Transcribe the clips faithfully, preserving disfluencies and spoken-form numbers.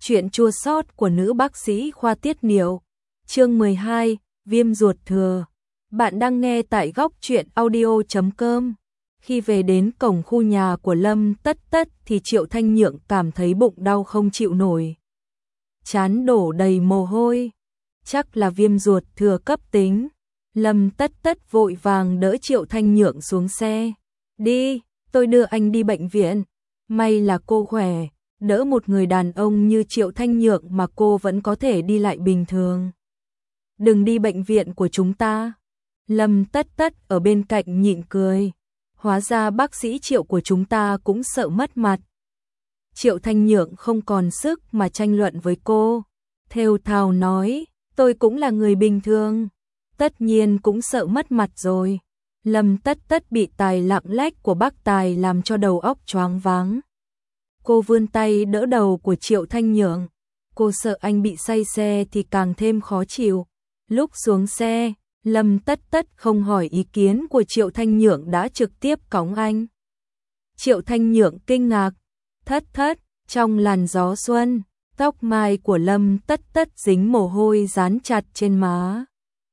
Chuyện chua xót của nữ bác sĩ khoa tiết niệu. Chương mười hai, viêm ruột thừa. Bạn đang nghe tại góc truyện audio chấm com. Khi về đến cổng khu nhà của Lâm Tất Tất thì Triệu Thanh Nhượng cảm thấy bụng đau không chịu nổi. Trán đổ đầy mồ hôi. Chắc là viêm ruột thừa cấp tính. Lâm Tất Tất vội vàng đỡ Triệu Thanh Nhượng xuống xe. Đi, tôi đưa anh đi bệnh viện. May là cô khỏe. Đỡ một người đàn ông như Triệu Thanh Nhượng mà cô vẫn có thể đi lại bình thường. Đừng đi bệnh viện của chúng ta. Lâm Tất Tất ở bên cạnh nhịn cười. Hóa ra bác sĩ Triệu của chúng ta cũng sợ mất mặt. Triệu Thanh Nhượng không còn sức mà tranh luận với cô. Thều thào nói, tôi cũng là người bình thường. Tất nhiên cũng sợ mất mặt rồi. Lâm Tất Tất bị tài lạng lách của bác Tài làm cho đầu óc choáng váng. Cô vươn tay đỡ đầu của Triệu Thanh Nhượng. Cô sợ anh bị say xe thì càng thêm khó chịu. Lúc xuống xe, Lâm Tất Tất không hỏi ý kiến của Triệu Thanh Nhượng đã trực tiếp cõng anh. Triệu Thanh Nhượng kinh ngạc. Thất thất, trong làn gió xuân, tóc mai của Lâm Tất Tất dính mồ hôi dán chặt trên má.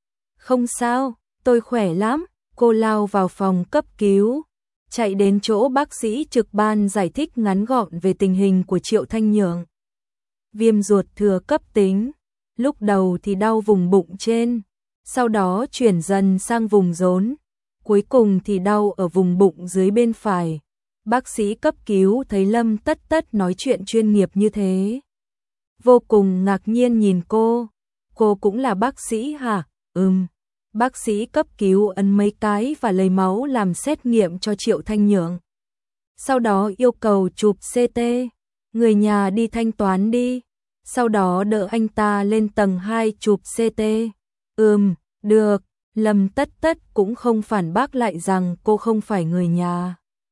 Không sao, tôi khỏe lắm. Cô lao vào phòng cấp cứu. Chạy đến chỗ bác sĩ trực ban giải thích ngắn gọn về tình hình của Triệu Thanh Nhượng. Viêm ruột thừa cấp tính, lúc đầu thì đau vùng bụng trên, sau đó chuyển dần sang vùng rốn, cuối cùng thì đau ở vùng bụng dưới bên phải. Bác sĩ cấp cứu thấy Lâm Tất Tất nói chuyện chuyên nghiệp như thế, vô cùng ngạc nhiên nhìn cô. Cô cũng là bác sĩ hả? Ừm. Bác sĩ cấp cứu ấn mấy cái và lấy máu làm xét nghiệm cho Triệu Thanh Nhượng. Sau đó yêu cầu chụp xê tê. Người nhà đi thanh toán đi. Sau đó đỡ anh ta lên tầng hai chụp xê tê. Ừm, được. Lâm Tất Tất cũng không phản bác lại rằng cô không phải người nhà.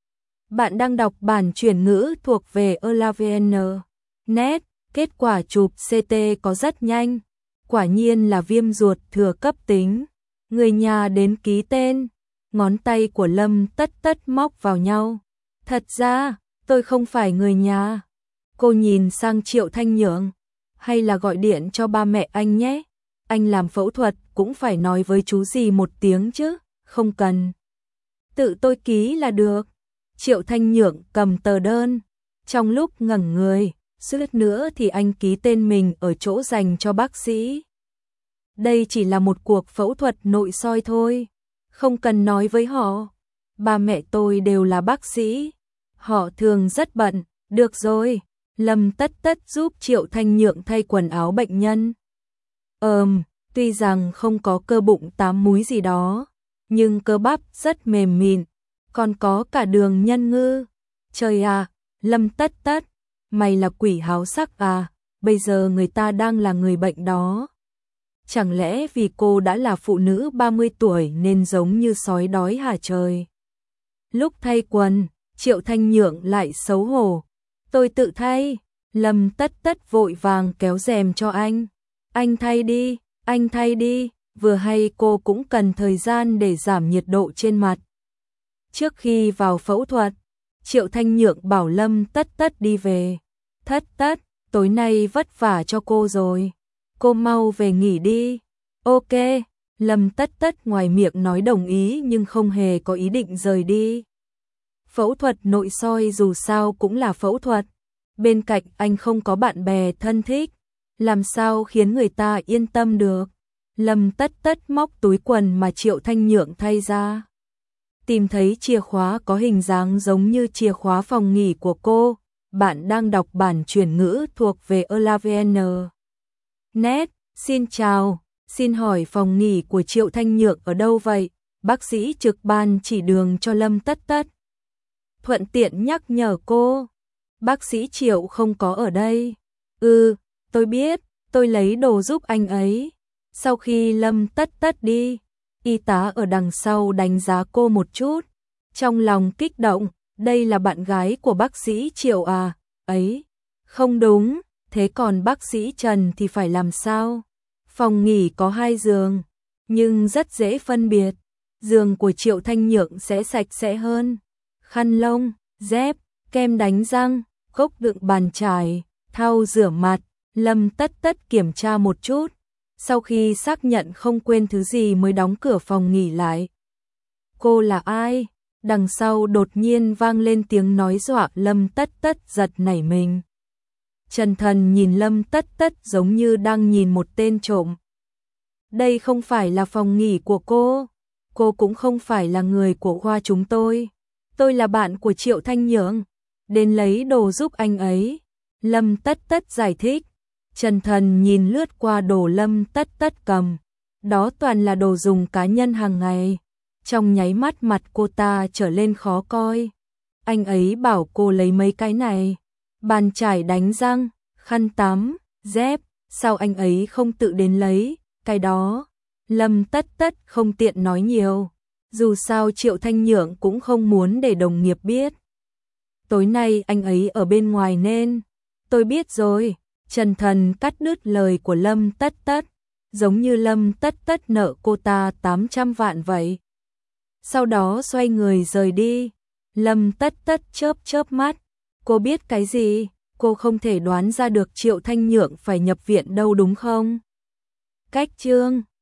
Bạn đang đọc bản chuyển ngữ thuộc về Elavn. Net. Kết quả chụp xê tê có rất nhanh. Quả nhiên là viêm ruột thừa cấp tính. Người nhà đến ký tên, ngón tay của Lâm Tất Tất móc vào nhau. Thật ra, tôi không phải người nhà. Cô nhìn sang Triệu Thanh Nhượng. Hay là gọi điện cho ba mẹ anh nhé. Anh làm phẫu thuật cũng phải nói với chú gì một tiếng chứ. Không cần. Tự tôi ký là được. Triệu Thanh Nhượng cầm tờ đơn. Trong lúc ngẩn người, suýt nữa thì anh ký tên mình ở chỗ dành cho bác sĩ. Đây chỉ là một cuộc phẫu thuật nội soi thôi, không cần nói với họ. Ba mẹ tôi đều là bác sĩ, họ thường rất bận. Được rồi, Lâm Tất Tất giúp Triệu Thanh Nhượng thay quần áo bệnh nhân. Ờm, tuy rằng không có cơ bụng tám múi gì đó, nhưng cơ bắp rất mềm mịn, còn có cả đường nhân ngư. Trời à, Lâm Tất Tất, mày là quỷ háo sắc à, bây giờ người ta đang là người bệnh đó. Chẳng lẽ vì cô đã là phụ nữ ba mươi tuổi nên giống như sói đói hả trời? Lúc thay quần, Triệu Thanh Nhượng lại xấu hổ. Tôi tự thay. Lâm Tất Tất vội vàng kéo rèm cho anh. Anh thay đi, anh thay đi. Vừa hay cô cũng cần thời gian để giảm nhiệt độ trên mặt. Trước khi vào phẫu thuật, Triệu Thanh Nhượng bảo Lâm Tất Tất đi về. Tất Tất, tối nay vất vả cho cô rồi. Cô mau về nghỉ đi. Ok, Lâm Tất Tất ngoài miệng nói đồng ý nhưng không hề có ý định rời đi. Phẫu thuật nội soi dù sao cũng là phẫu thuật. Bên cạnh anh không có bạn bè thân thích, làm sao khiến người ta yên tâm được. Lâm Tất Tất móc túi quần mà Triệu Thanh Nhượng thay ra. Tìm thấy chìa khóa có hình dáng giống như chìa khóa phòng nghỉ của cô. Bạn đang đọc bản chuyển ngữ thuộc về Elavn. Net, xin chào, xin hỏi phòng nghỉ của Triệu Thanh Nhượng ở đâu vậy? Bác sĩ trực ban chỉ đường cho Lâm Tất Tất. Thuận tiện nhắc nhở cô. Bác sĩ Triệu không có ở đây. Ừ, tôi biết, tôi lấy đồ giúp anh ấy. Sau khi Lâm Tất Tất đi, y tá ở đằng sau đánh giá cô một chút. Trong lòng kích động, đây là bạn gái của bác sĩ Triệu à? Ấy, không đúng. Thế còn bác sĩ Trần thì phải làm sao? Phòng nghỉ có hai giường, nhưng rất dễ phân biệt. Giường của Triệu Thanh Nhượng sẽ sạch sẽ hơn. Khăn lông, dép, kem đánh răng, cốc đựng bàn chải, thau rửa mặt, Lâm Tất Tất kiểm tra một chút, sau khi xác nhận không quên thứ gì mới đóng cửa phòng nghỉ lại. Cô là ai? Đằng sau đột nhiên vang lên tiếng nói dọa Lâm Tất Tất giật nảy mình. Trần Thần nhìn Lâm Tất Tất giống như đang nhìn một tên trộm. Đây không phải là phòng nghỉ của cô, cô cũng không phải là người của khoa chúng tôi. Tôi là bạn của Triệu Thanh Nhượng, đến lấy đồ giúp anh ấy. Lâm Tất Tất giải thích. Trần Thần nhìn lướt qua đồ Lâm Tất Tất cầm, đó toàn là đồ dùng cá nhân hàng ngày. Trong nháy mắt mặt cô ta trở lên khó coi. Anh ấy bảo cô lấy mấy cái này, bàn chải đánh răng, khăn tắm, dép, sao anh ấy không tự đến lấy cái đó? Lâm Tất Tất không tiện nói nhiều, dù sao Triệu Thanh Nhượng cũng không muốn để đồng nghiệp biết. Tối nay anh ấy ở bên ngoài nên, tôi biết rồi. Trần Thần cắt đứt lời của Lâm Tất Tất, giống như Lâm Tất Tất nợ cô ta tám trăm vạn vậy. Sau đó xoay người rời đi. Lâm Tất Tất chớp chớp mắt, cô biết cái gì? Cô không thể đoán ra được Triệu Thanh Nhượng phải nhập viện đâu đúng không? Cách chương